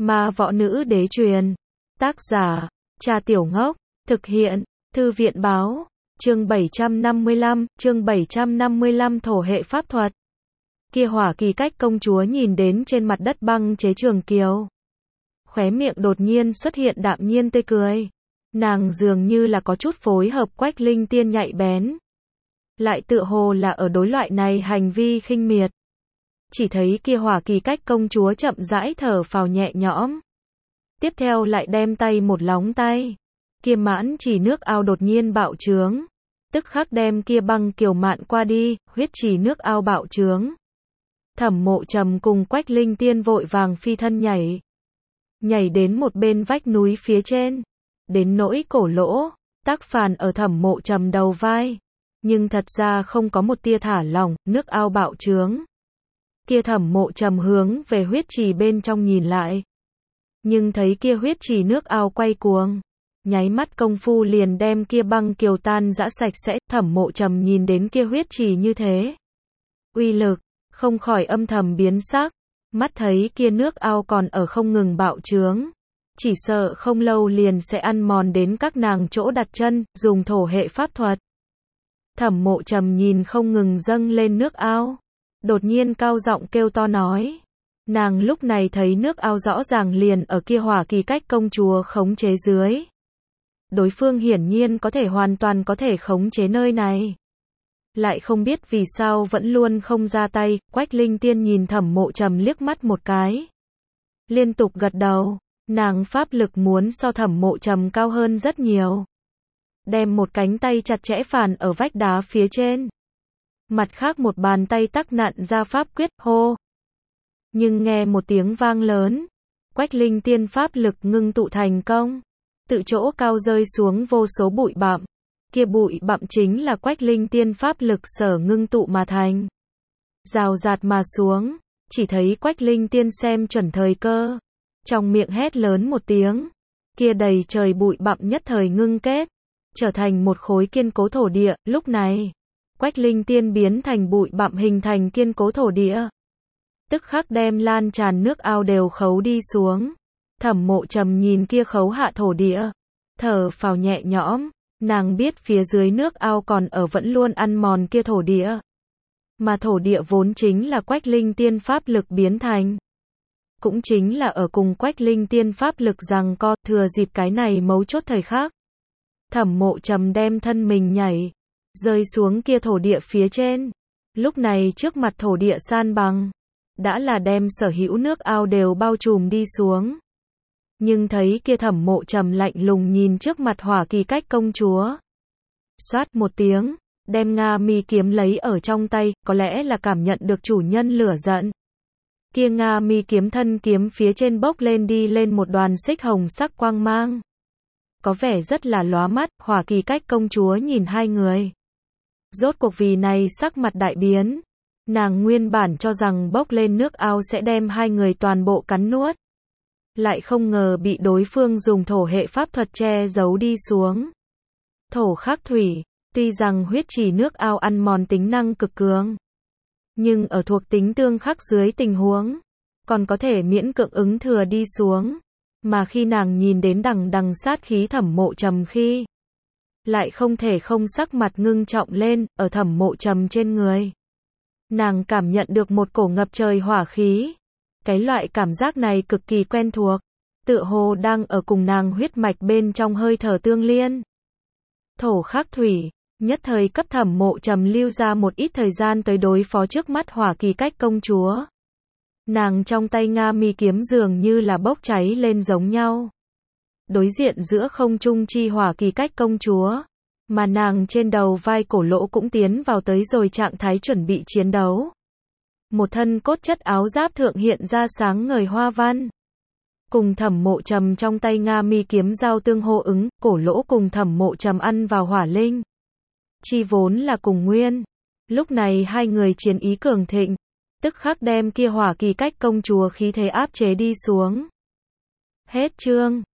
Ma võ nữ đế truyền. Tác giả, Trà Tiểu Ngốc. Thực hiện, Thư viện báo. Chương 755 thổ hệ pháp thuật. Kia Hỏa Kỳ Cách công chúa nhìn đến trên mặt đất băng chế trường kiều. Khóe miệng đột nhiên xuất hiện đạm nhiên tươi cười. Nàng dường như là có chút phối hợp Quách Linh Tiên nhạy bén. Lại tựa hồ là ở đối loại này hành vi khinh miệt. Chỉ thấy kia Hỏa Kỳ Cách công chúa chậm rãi thở phào nhẹ nhõm. Tiếp theo lại đem tay một lóng tay. Kia mãn chỉ nước ao đột nhiên bạo trướng. Tức khắc đem kia băng kiều mạn qua đi, huyết chỉ nước ao bạo trướng. Thẩm Mộ Trầm cùng Quách Linh Tiên vội vàng phi thân nhảy. Nhảy đến một bên vách núi phía trên. Đến nỗi cổ lỗ, tác phàn ở Thẩm Mộ Trầm đầu vai. Nhưng thật ra không có một tia thả lỏng, nước ao bạo trướng. Kia Thẩm Mộ Trầm hướng về huyết trì bên trong nhìn lại. Nhưng thấy kia huyết trì nước ao quay cuồng. Nháy mắt công phu liền đem kia băng kiều tan rã sạch sẽ. Thẩm Mộ Trầm nhìn đến kia huyết trì như thế. Uy lực, không khỏi âm thầm biến sắc. Mắt thấy kia nước ao còn ở không ngừng bạo trướng. Chỉ sợ không lâu liền sẽ ăn mòn đến các nàng chỗ đặt chân, dùng thổ hệ pháp thuật. Thẩm Mộ Trầm nhìn không ngừng dâng lên nước ao. Đột nhiên cao giọng kêu to nói. Nàng lúc này thấy nước ao rõ ràng liền ở kia Hỏa Kỳ Cách công chúa khống chế dưới. Đối phương hiển nhiên hoàn toàn có thể khống chế nơi này. Lại không biết vì sao vẫn luôn không ra tay. Quách Linh Tiên nhìn Thẩm Mộ Trầm liếc mắt một cái. Liên tục gật đầu. Nàng pháp lực muốn so Thẩm Mộ Trầm cao hơn rất nhiều. Đem một cánh tay chặt chẽ phàn ở vách đá phía trên. Mặt khác một bàn tay tắc nặn ra pháp quyết, hô. Nhưng nghe một tiếng vang lớn. Quách Linh Tiên pháp lực ngưng tụ thành công. Tự chỗ cao rơi xuống vô số bụi bặm. Kia bụi bặm chính là Quách Linh Tiên pháp lực sở ngưng tụ mà thành. Rào rạt mà xuống. Chỉ thấy Quách Linh Tiên xem chuẩn thời cơ. Trong miệng hét lớn một tiếng. Kia đầy trời bụi bặm nhất thời ngưng kết. Trở thành một khối kiên cố thổ địa. Lúc này, Quách Linh Tiên biến thành bụi bặm hình thành kiên cố thổ địa. Tức khắc đem lan tràn nước ao đều khấu đi xuống. Thẩm Mộ Trầm nhìn kia khấu hạ thổ địa. Thở phào nhẹ nhõm. Nàng biết phía dưới nước ao còn ở vẫn luôn ăn mòn kia thổ địa. Mà thổ địa vốn chính là Quách Linh Tiên pháp lực biến thành. Cũng chính là ở cùng Quách Linh Tiên pháp lực giằng co, thừa dịp cái này mấu chốt thời khắc. Thẩm Mộ Trầm đem thân mình nhảy, rơi xuống kia thổ địa phía trên. Lúc này trước mặt thổ địa san bằng, đã là đem sở hữu nước ao đều bao trùm đi xuống. Nhưng thấy kia Thẩm Mộ Trầm lạnh lùng nhìn trước mặt Hỏa Kỳ Cách công chúa. Xoát một tiếng, đem Nga Mi kiếm lấy ở trong tay, có lẽ là cảm nhận được chủ nhân lửa giận. Kia Nga Mi kiếm thân kiếm phía trên bốc lên đi lên một đoàn xích hồng sắc quang mang. Có vẻ rất là lóa mắt. Hỏa Kỳ Cách công chúa nhìn hai người. Rốt cuộc vì này sắc mặt đại biến. Nàng nguyên bản cho rằng bốc lên nước ao sẽ đem hai người toàn bộ cắn nuốt. Lại không ngờ bị đối phương dùng thổ hệ pháp thuật che giấu đi xuống. Thổ khắc thủy, tuy rằng huyết chỉ nước ao ăn mòn tính năng cực cường. Nhưng ở thuộc tính tương khắc dưới tình huống, còn có thể miễn cưỡng ứng thừa đi xuống. Mà khi nàng nhìn đến đằng sát khí Thẩm Mộ Trầm khi, lại không thể không sắc mặt ngưng trọng lên, ở Thẩm Mộ Trầm trên người. Nàng cảm nhận được một cổ ngập trời hỏa khí. Cái loại cảm giác này cực kỳ quen thuộc, tựa hồ đang ở cùng nàng huyết mạch bên trong hơi thở tương liên. Thổ khắc thủy, nhất thời cấp Thẩm Mộ Trầm lưu ra một ít thời gian tới đối phó trước mắt Hỏa Kỳ Cách công chúa. Nàng trong tay Nga Mi kiếm dường như là bốc cháy lên giống nhau. Đối diện giữa không trung chi Hỏa Kỳ Cách công chúa, mà nàng trên đầu vai cổ lỗ cũng tiến vào tới rồi trạng thái chuẩn bị chiến đấu. Một thân cốt chất áo giáp thượng hiện ra sáng ngời hoa văn. Cùng Thẩm Mộ Trầm trong tay Nga Mi kiếm giao tương hô ứng, cổ lỗ cùng Thẩm Mộ Trầm ăn vào hỏa linh. Chi vốn là cùng nguyên. Lúc này hai người chiến ý cường thịnh. Tức khắc đem kia Hỏa Kỳ Cách công chúa khí thế áp chế đi xuống. Hết chương.